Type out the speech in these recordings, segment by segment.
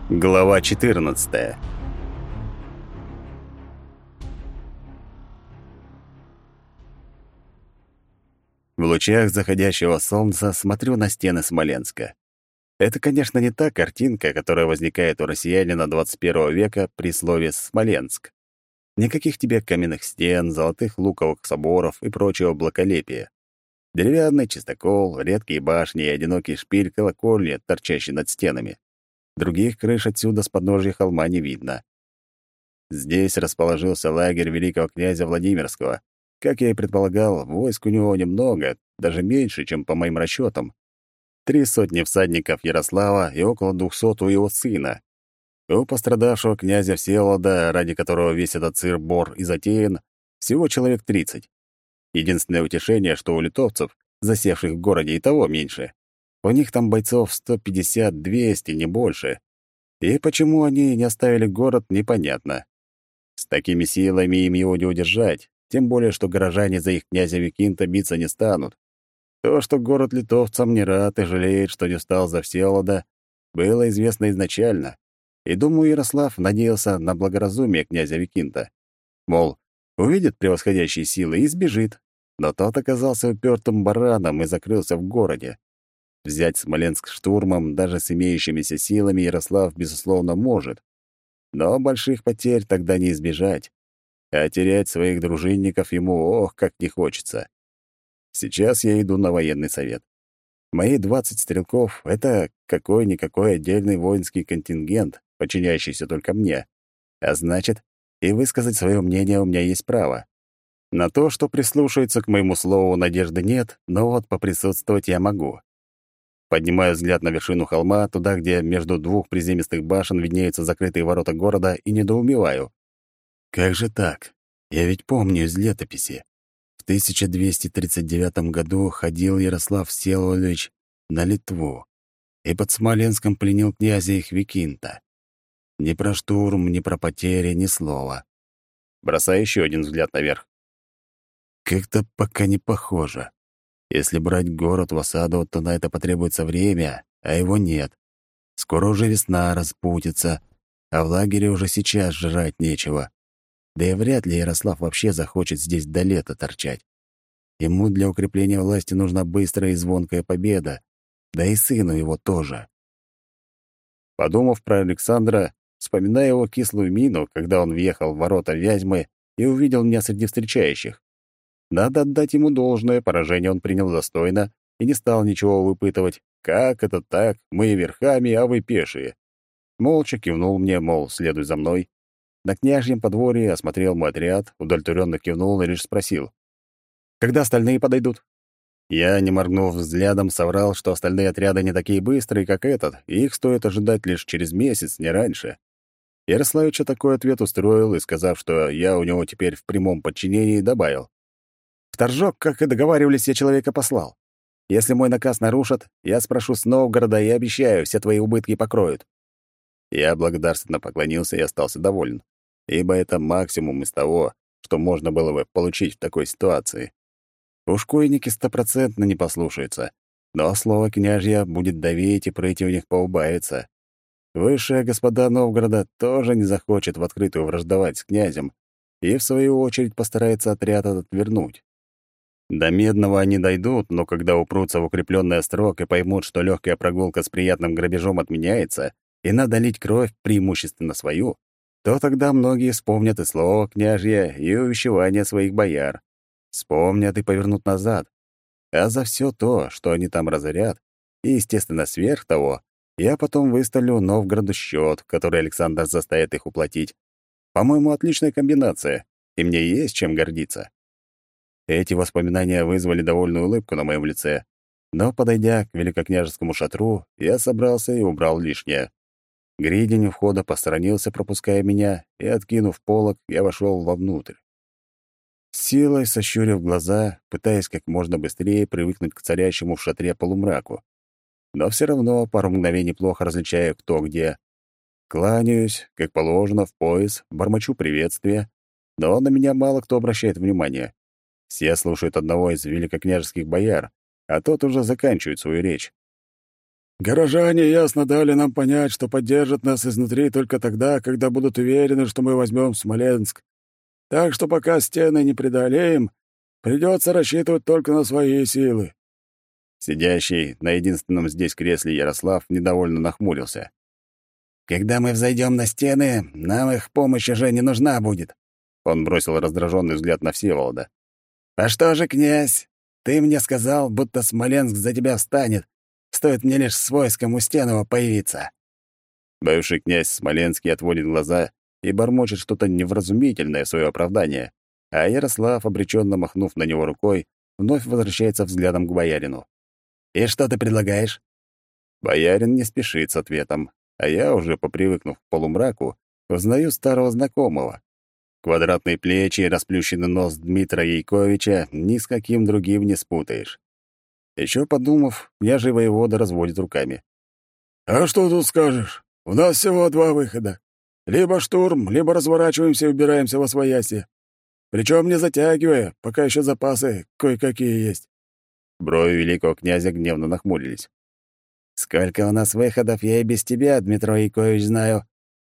Глава 14. В лучах заходящего солнца смотрю на стены Смоленска. Это, конечно, не та картинка, которая возникает у россиянина 21 века при слове «Смоленск». Никаких тебе каменных стен, золотых луковых соборов и прочего благолепия. Деревянный чистокол, редкие башни и одинокий шпиль колокольни, торчащий над стенами. Других крыш отсюда с подножья холма не видно. Здесь расположился лагерь великого князя Владимирского. Как я и предполагал, войск у него немного, даже меньше, чем по моим расчетам. 300 всадников Ярослава и около 200 у его сына. У пострадавшего князя Всеволода, ради которого весь этот сыр-бор и затеян, всего человек 30. Единственное утешение, что у литовцев, засевших в городе, и того меньше. У них там бойцов 150-200, не больше. И почему они не оставили город, непонятно. С такими силами им его не удержать, тем более, что горожане за их князя Викинта биться не станут. То, что город литовцам не рад и жалеет, что не встал за Всеволода, было известно изначально. И, думаю, Ярослав надеялся на благоразумие князя Викинта. Мол, увидит превосходящие силы и сбежит. Но тот оказался упертым бараном и закрылся в городе. Взять Смоленск штурмом даже с имеющимися силами Ярослав, безусловно, может. Но больших потерь тогда не избежать. А терять своих дружинников ему, ох, как не хочется. Сейчас я иду на военный совет. Мои 20 стрелков — это какой-никакой отдельный воинский контингент, подчиняющийся только мне. А значит, и высказать свое мнение у меня есть право. На то, что прислушаются к моему слову, надежды нет, но вот поприсутствовать я могу. Поднимаю взгляд на вершину холма, туда, где между двух приземистых башен виднеются закрытые ворота города, и недоумеваю. Как же так? Я ведь помню из летописи. В 1239 году ходил Ярослав Всеволодович на Литву и под Смоленском пленил князя их Викинта. Ни про штурм, ни про потери, ни слова. Бросаю еще один взгляд наверх. Как-то пока не похоже. Если брать город в осаду, то на это потребуется время, а его нет. Скоро уже весна распутится, а в лагере уже сейчас жрать нечего. Да и вряд ли Ярослав вообще захочет здесь до лета торчать. Ему для укрепления власти нужна быстрая и звонкая победа, да и сыну его тоже. Подумав про Александра, вспоминая его кислую мину, когда он въехал в ворота Вязьмы и увидел меня среди встречающих. Надо отдать ему должное, поражение он принял достойно и не стал ничего выпытывать. Как это так? Мы верхами, а вы пешие. Молча кивнул мне, мол, следуй за мной. На княжьем подворье осмотрел мой отряд, удовлетворенно кивнул и лишь спросил: «Когда остальные подойдут?» Я, не моргнув взглядом, соврал, что остальные отряды не такие быстрые, как этот, и их стоит ожидать лишь через месяц, не раньше. Ярославича такой ответ устроил, и, сказав, что я у него теперь в прямом подчинении, добавил: «В Торжок, как и договаривались, я человека послал. Если мой наказ нарушат, я спрошу с Новгорода и обещаю, все твои убытки покроют». Я благодарственно поклонился и остался доволен, ибо это максимум из того, что можно было бы получить в такой ситуации. Ушкуйники стопроцентно не послушаются, но слово княжья будет давить, и противник поубавится. Высшая господа Новгорода тоже не захочет в открытую враждовать с князем и, в свою очередь, постарается отряд этот вернуть. До Медного они дойдут, но когда упрутся в укрепленный острог и поймут, что легкая прогулка с приятным грабежом отменяется, и надо лить кровь преимущественно свою, то тогда многие вспомнят и слово княжье, и увещевание своих бояр. Вспомнят и повернут назад. А за все то, что они там разорят, и, естественно, сверх того, я потом выставлю Новгороду счет, который Александр заставит их уплатить. По-моему, отличная комбинация, и мне есть чем гордиться. Эти воспоминания вызвали довольную улыбку на моем лице, но, подойдя к великокняжескому шатру, я собрался и убрал лишнее. Гридень у входа посторонился, пропуская меня, и, откинув полог, я вошел вовнутрь. С силой сощурив глаза, пытаясь как можно быстрее привыкнуть к царящему в шатре полумраку. Но все равно пару мгновений плохо различаю, кто где. Кланяюсь, как положено, в пояс, бормочу приветствия, но на меня мало кто обращает внимание. Все слушают одного из великокняжеских бояр, а тот уже заканчивает свою речь. Горожане ясно дали нам понять, что поддержат нас изнутри только тогда, когда будут уверены, что мы возьмем Смоленск. Так что пока стены не преодолеем, придется рассчитывать только на свои силы». Сидящий на единственном здесь кресле Ярослав недовольно нахмурился. «Когда мы взойдем на стены, нам их помощь уже не нужна будет». Он бросил раздраженный взгляд на Всеволода. «А что же, князь? Ты мне сказал, будто Смоленск за тебя встанет. Стоит мне лишь с войском у Стенова появиться». Бывший князь Смоленский отводит глаза и бормочет что-то невразумительное в свое оправдание, а Ярослав, обреченно махнув на него рукой, вновь возвращается взглядом к боярину. «И что ты предлагаешь?» Боярин не спешит с ответом, а я, уже попривыкнув к полумраку, узнаю старого знакомого. Квадратные плечи и расплющенный нос Дмитра Яйковича ни с каким другим не спутаешь. Еще подумав, княжий воевода разводит руками. «А что тут скажешь? У нас всего два выхода. Либо штурм, либо разворачиваемся и убираемся восвояси. Причем не затягивая, пока еще запасы кое-какие есть». Брови великого князя гневно нахмурились. «Сколько у нас выходов, я и без тебя, Дмитро Яйкович, знаю.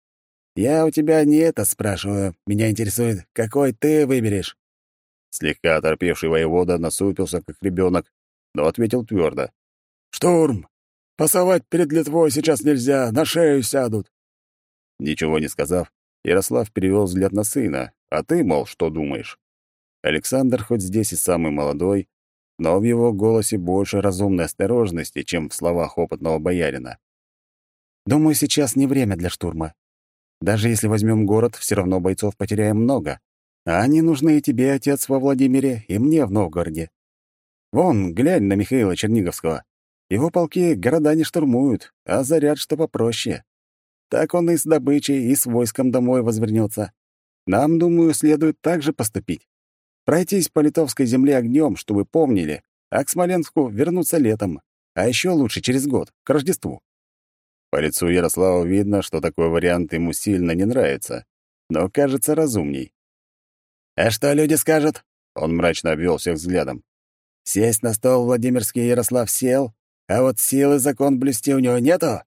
Я у тебя не это спрашиваю. Меня интересует, какой ты выберешь». Слегка оторпевший воевода насупился, как ребенок, но ответил твердо. «Штурм! Пасовать перед Литвой сейчас нельзя, на шею сядут». Ничего не сказав, Ярослав перевел взгляд на сына. «А ты, мол, что думаешь?» Александр хоть здесь и самый молодой, но в его голосе больше разумной осторожности, чем в словах опытного боярина. «Думаю, сейчас не время для штурма. Даже если возьмем город, все равно бойцов потеряем много. А они нужны и тебе, отец, во Владимире, и мне в Новгороде. Вон, глянь на Михаила Черниговского. Его полки города не штурмуют, а заряд что попроще. Так он и с добычей, и с войском домой возвернется. Нам, думаю, следует так же поступить. Пройтись по литовской земле огнем, чтобы помнили, а к Смоленску вернуться летом, а еще лучше через год, к Рождеству». По лицу Ярослава видно, что такой вариант ему сильно не нравится, но кажется разумней. «А что люди скажут?» — он мрачно обвел всех взглядом. «Сесть на стол Владимирский Ярослав сел, а вот силы закон блюсти у него нету?»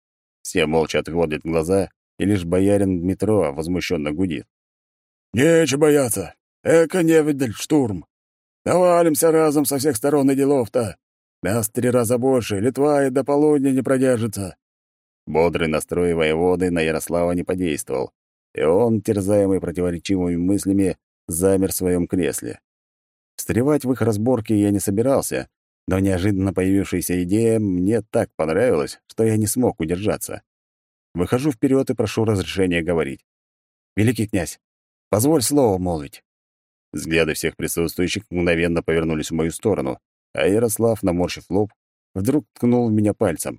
Все молча отводят глаза, и лишь боярин Дмитро возмущенно гудит. «Нечего бояться. Эка невидаль штурм. Навалимся разом со всех сторон и делов-то. Нас 3 раза больше, Литва и до полудня не продержится». Бодрый настрой воеводы на Ярослава не подействовал, и он, терзаемый противоречивыми мыслями, замер в своем кресле. Встревать в их разборки я не собирался, но неожиданно появившаяся идея мне так понравилась, что я не смог удержаться. Выхожу вперед и прошу разрешения говорить. «Великий князь, позволь слово молвить». Взгляды всех присутствующих мгновенно повернулись в мою сторону, а Ярослав, наморщив лоб, вдруг ткнул в меня пальцем.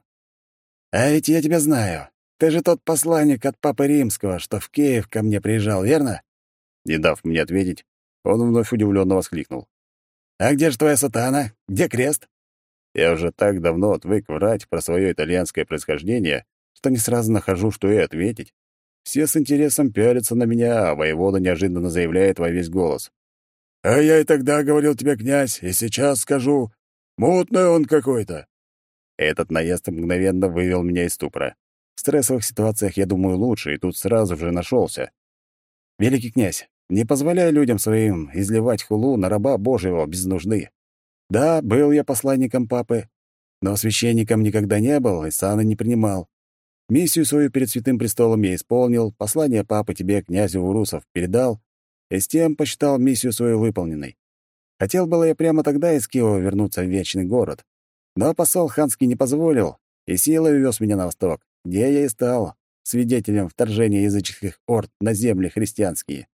«А ведь я тебя знаю. Ты же тот посланник от Папы Римского, что в Киев ко мне приезжал, верно?» Не дав мне ответить, он вновь удивленно воскликнул. «А где же твоя сатана? Где крест?» Я уже так давно отвык врать про свое итальянское происхождение, что не сразу нахожу, что и ответить. Все с интересом пялятся на меня, а воевода неожиданно заявляет во весь голос. «А я и тогда говорил тебе, князь, и сейчас скажу. Мутный он какой-то». Этот наезд мгновенно вывел меня из ступора. В стрессовых ситуациях я думаю лучше, и тут сразу же нашелся. «Великий князь, не позволяй людям своим изливать хулу на раба Божьего без нужды. Да, был я посланником папы, но священником никогда не был и сана не принимал. Миссию свою перед Святым Престолом я исполнил, послание папы тебе, князю Урусов, передал, и с тем посчитал миссию свою выполненной. Хотел было я прямо тогда из Киева вернуться в Вечный город, но посол ханский не позволил, и силой увез меня на восток, где я и стал свидетелем вторжения языческих орд на земли христианские.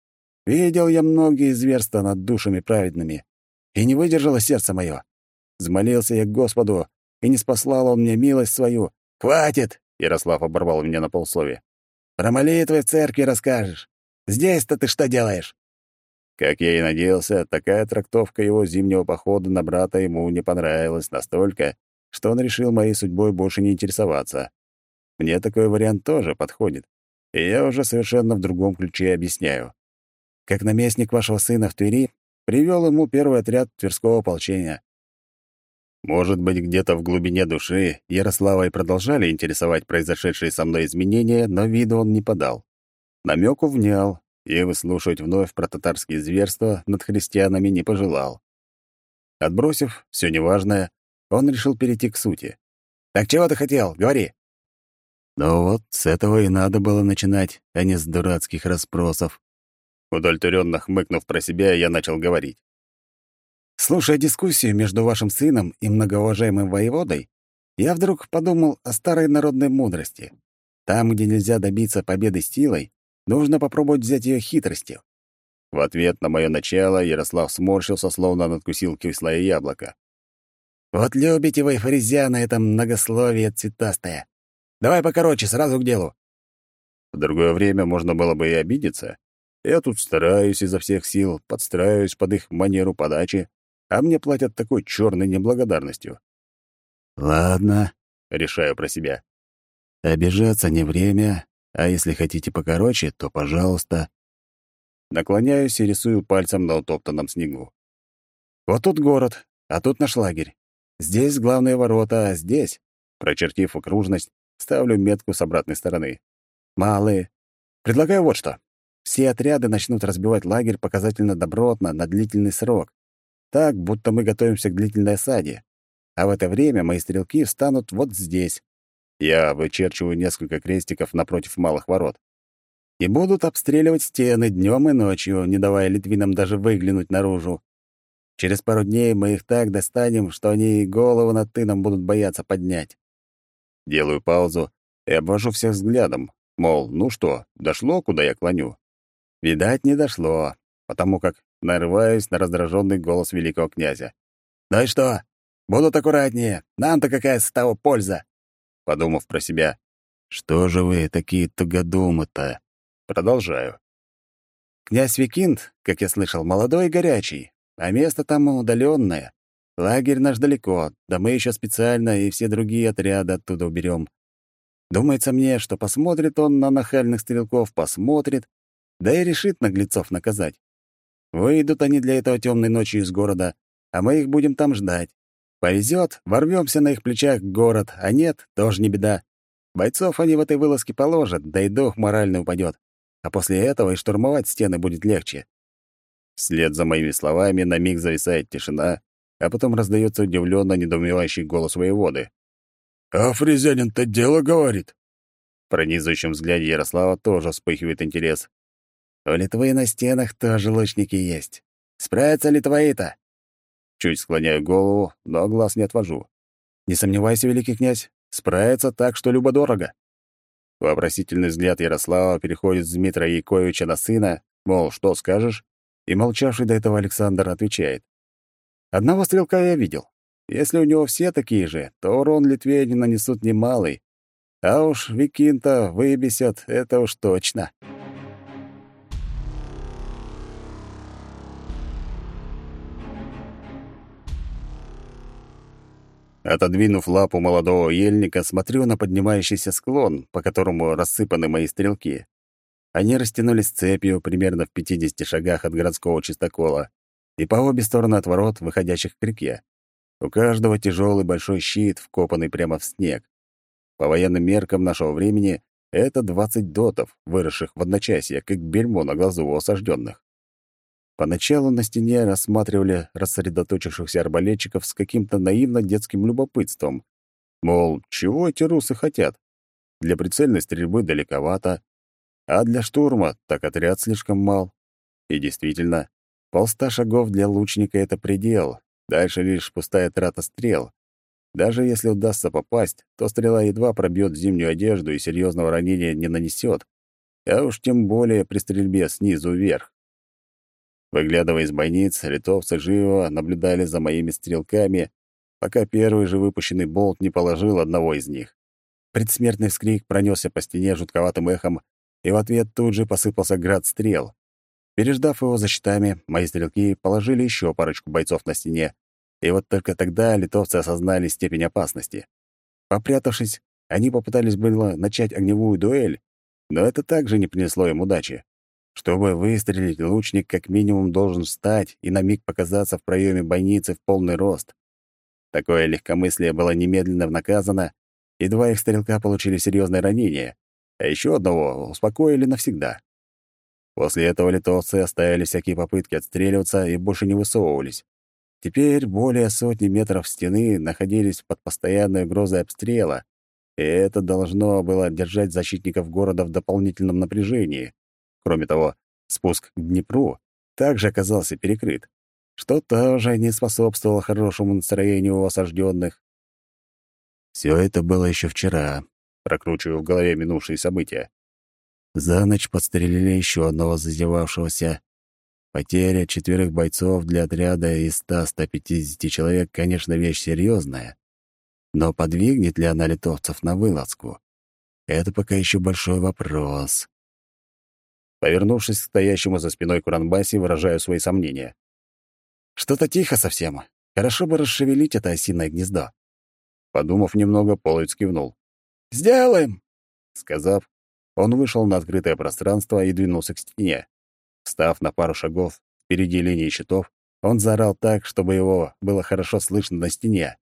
Видел я многие зверства над душами праведными, и не выдержало сердце мое. Взмолился я к Господу, и не спаслал он мне милость свою. «Хватит!» — Ярослав оборвал меня на полусловие. «Про молитвы в церкви расскажешь. Здесь-то ты что делаешь?» Как я и надеялся, такая трактовка его зимнего похода на брата ему не понравилась настолько, что он решил моей судьбой больше не интересоваться. Мне такой вариант тоже подходит, и я уже совершенно в другом ключе объясняю. Как наместник вашего сына в Твери привел ему первый отряд Тверского ополчения. Может быть, где-то в глубине души Ярослава и продолжали интересовать произошедшие со мной изменения, но виду он не подал. Намёку внял, и выслушивать вновь про татарские зверства над христианами не пожелал. Отбросив все неважное, он решил перейти к сути. «Так чего ты хотел? Говори!» Ну вот, с этого и надо было начинать, а не с дурацких расспросов. Удовлетворенно хмыкнув про себя, я начал говорить. Слушая дискуссию между вашим сыном и многоуважаемым воеводой, я вдруг подумал о старой народной мудрости. Там, где нельзя добиться победы силой, нужно попробовать взять ее хитростью. В ответ на мое начало Ярослав сморщился, словно надкусил кислое яблоко. «Вот любите вы, фаризианы, это многословие цветастое. Давай покороче, сразу к делу». В другое время можно было бы и обидеться. Я тут стараюсь изо всех сил, подстраиваюсь под их манеру подачи, а мне платят такой черной неблагодарностью. «Ладно», — решаю про себя. «Обижаться не время, а если хотите покороче, то пожалуйста». Наклоняюсь и рисую пальцем на утоптанном снегу. Вот тут город, а тут наш лагерь. Здесь главные ворота, а здесь, прочертив окружность, ставлю метку с обратной стороны. Малые. Предлагаю вот что. Все отряды начнут разбивать лагерь показательно добротно на длительный срок. Так, будто мы готовимся к длительной осаде. А в это время мои стрелки встанут вот здесь. Я вычерчиваю несколько крестиков напротив малых ворот. И будут обстреливать стены днем и ночью, не давая литвинам даже выглянуть наружу. Через пару дней мы их так достанем, что они и голову над тыном будут бояться поднять. Делаю паузу и обвожу всех взглядом, мол, ну что, дошло, куда я клоню? Видать, не дошло, потому как нарываюсь на раздраженный голос великого князя. «Ну и что? Будут аккуратнее. Нам-то какая с того польза?» Подумав про себя, «Что же вы такие тугодумы-то?» Продолжаю. «Князь Викинт, как я слышал, молодой и горячий, а место там удаленное. Лагерь наш далеко, да мы еще специально и все другие отряды оттуда уберем. Думается мне, что посмотрит он на нахальных стрелков, посмотрит, да и решит наглецов наказать. Выйдут они для этого темной ночью из города, а мы их будем там ждать. Повезет, ворвемся на их плечах в город, а нет, тоже не беда. Бойцов они в этой вылазке положат, да и дух морально упадет. А после этого и штурмовать стены будет легче». Вслед за моими словами на миг зависает тишина, а потом раздается удивленно недоумевающий голос воеводы. «А фрезянин-то дело говорит». В пронизывающем взгляде Ярослава тоже вспыхивает интерес. «У Литвы на стенах тоже лучники есть. Справятся ли твои-то?» Чуть склоняю голову, но глаз не отвожу. «Не сомневайся, великий князь, справятся так, что любо-дорого». Вопросительный взгляд Ярослава переходит с Дмитрия Яковлевича на сына, мол, что скажешь? И молчавший до этого Александр отвечает. «Одного стрелка я видел. Если у него все такие же, то урон Литве не нанесут немалый. А уж Викинта выбесят, это уж точно». Отодвинув лапу молодого ельника, смотрю на поднимающийся склон, по которому рассыпаны мои стрелки. Они растянулись цепью примерно в 50 шагах от городского чистокола и по обе стороны от ворот, выходящих к реке. У каждого тяжелый большой щит, вкопанный прямо в снег. По военным меркам нашего времени это 20 дотов, выросших в одночасье, как бельмо на глазу у осажденных. Поначалу на стене рассматривали рассредоточившихся арбалетчиков с каким-то наивно-детским любопытством. Мол, чего эти русы хотят? Для прицельной стрельбы далековато, а для штурма так отряд слишком мал. И действительно, 100 шагов для лучника — это предел, дальше лишь пустая трата стрел. Даже если удастся попасть, то стрела едва пробьет зимнюю одежду и серьезного ранения не нанесет, а уж тем более при стрельбе снизу вверх. Выглядывая из бойниц, литовцы живо наблюдали за моими стрелками, пока первый же выпущенный болт не положил одного из них. Предсмертный вскрик пронесся по стене жутковатым эхом, и в ответ тут же посыпался град стрел. Переждав его за щитами, мои стрелки положили еще парочку бойцов на стене, и вот только тогда литовцы осознали степень опасности. Попрятавшись, они попытались было начать огневую дуэль, но это также не принесло им удачи. Чтобы выстрелить, лучник как минимум должен встать и на миг показаться в проеме бойницы в полный рост. Такое легкомыслие было немедленно наказано, и 2 их стрелка получили серьезное ранение, а еще одного успокоили навсегда. После этого литовцы оставили всякие попытки отстреливаться и больше не высовывались. Теперь более сотни метров стены находились под постоянной угрозой обстрела, и это должно было держать защитников города в дополнительном напряжении. Кроме того, спуск к Днепру также оказался перекрыт, что тоже не способствовало хорошему настроению у осажденных. Все это было еще вчера, прокручиваю в голове минувшие события. За ночь подстрелили еще одного зазевавшегося. Потеря 4 бойцов для отряда из 100-150 человек, конечно, вещь серьезная, но подвигнет ли она литовцев на вылазку? Это пока еще большой вопрос. Повернувшись к стоящему за спиной Куранбаси, выражаю свои сомнения. Что-то тихо совсем. Хорошо бы расшевелить это осиное гнездо. Подумав немного, Половец кивнул. «Сделаем!» Сказав, он вышел на открытое пространство и двинулся к стене. Встав на пару шагов впереди линии щитов, он заорал так, чтобы его было хорошо слышно на стене.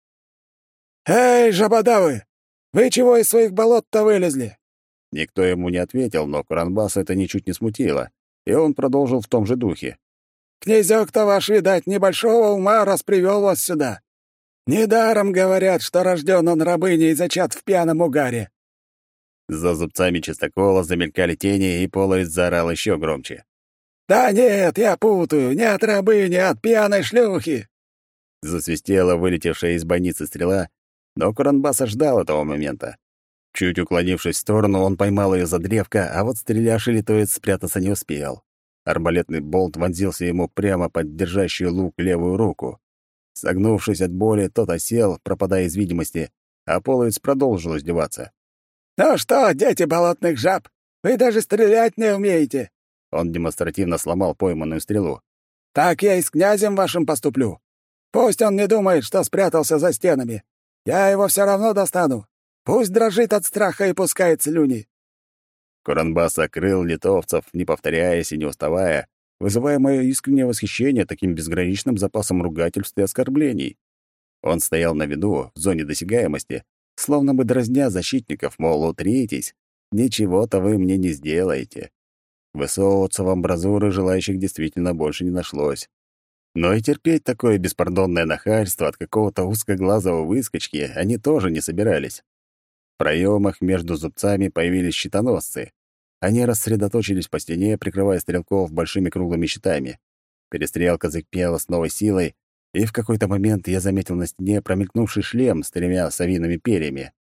«Эй, жабодавы! Вы чего из своих болот-то вылезли?» Никто ему не ответил, но Куранбаса это ничуть не смутило, и он продолжил в том же духе. «Князёк-то ваш, видать, небольшого ума, раз привёл вас сюда. Недаром говорят, что рождён он рабыней и зачат в пьяном угаре». За зубцами чистокола замелькали тени, и Половец заорал еще громче. «Да нет, я путаю, не от рабыни, а от пьяной шлюхи!» Засвистела вылетевшая из бойницы стрела, но Куранбаса ждал этого момента. Чуть уклонившись в сторону, он поймал ее за древко, а вот стрелявший литовец спрятаться не успел. Арбалетный болт вонзился ему прямо под держащую лук левую руку. Согнувшись от боли, тот осел, пропадая из видимости, а Половец продолжил издеваться. «Ну что, дети болотных жаб, вы даже стрелять не умеете!» Он демонстративно сломал пойманную стрелу. «Так я и с князем вашим поступлю. Пусть он не думает, что спрятался за стенами. Я его все равно достану. Пусть дрожит от страха и пускает слюни». Куранбаса крыл литовцев, не повторяясь и не уставая, вызывая мое искреннее восхищение таким безграничным запасом ругательств и оскорблений. Он стоял на виду, в зоне досягаемости, словно бы дразня защитников, мол, утритесь, ничего-то вы мне не сделаете. Высовываться в амбразуры желающих действительно больше не нашлось. Но и терпеть такое беспардонное нахальство от какого-то узкоглазого выскочки они тоже не собирались. В проемах между зубцами появились щитоносцы. Они рассредоточились по стене, прикрывая стрелков большими круглыми щитами. Перестрелка закипела с новой силой, и в какой-то момент я заметил на стене промелькнувший шлем с 3 совиными перьями.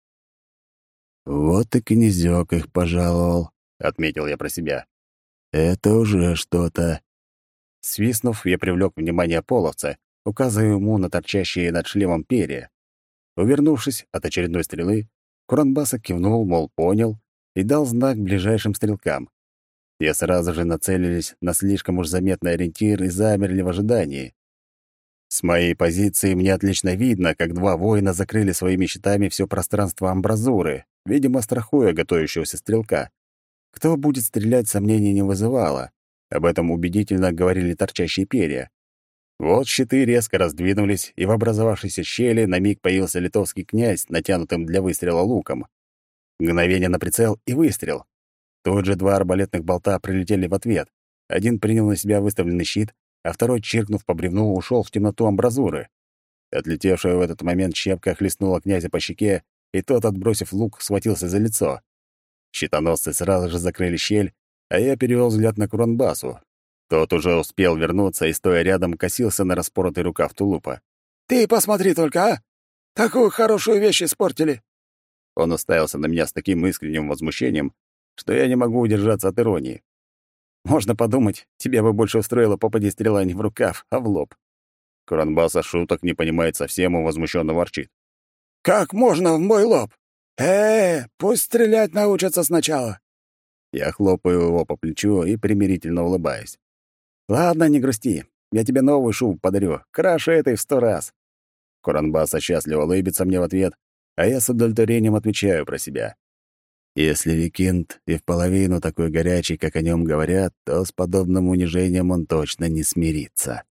«Вот и князёк их пожаловал», — отметил я про себя. «Это уже что-то». Свистнув, я привлёк внимание половца, указывая ему на торчащие над шлемом перья. Увернувшись от очередной стрелы, Куранбаса кивнул, мол, понял, и дал знак ближайшим стрелкам. Те сразу же нацелились на слишком уж заметный ориентир и замерли в ожидании. С моей позиции мне отлично видно, как 2 воина закрыли своими щитами всё пространство амбразуры, видимо, страхуя готовящегося стрелка. Кто будет стрелять, сомнений не вызывало. Об этом убедительно говорили торчащие перья. Вот щиты резко раздвинулись, и в образовавшейся щели на миг появился литовский князь, натянутым для выстрела луком. Мгновение на прицел и выстрел. Тут же 2 арбалетных болта прилетели в ответ. Один принял на себя выставленный щит, а второй, чиркнув по бревну, ушел в темноту амбразуры. Отлетевшая в этот момент щепка хлестнула князя по щеке, и тот, отбросив лук, схватился за лицо. Щитоносцы сразу же закрыли щель, а я перевел взгляд на Куранбасу. Тот уже успел вернуться и, стоя рядом, косился на распоротый рукав тулупа. «Ты посмотри только, а! Такую хорошую вещь испортили!» Он уставился на меня с таким искренним возмущением, что я не могу удержаться от иронии. Можно подумать, тебе бы больше устроила попади стрела не в рукав, а в лоб. Куранбаса шуток не понимает совсем и возмущенно ворчит. «Как можно в мой лоб? Пусть стрелять научатся сначала!» Я хлопаю его по плечу и примирительно улыбаюсь. «Ладно, не грусти. Я тебе новую шубу подарю. Краше этой в 100 раз». Куранбаса счастливо улыбится мне в ответ, а я с удовлетворением отвечаю про себя. Если Викинт и в половину такой горячий, как о нем говорят, то с подобным унижением он точно не смирится.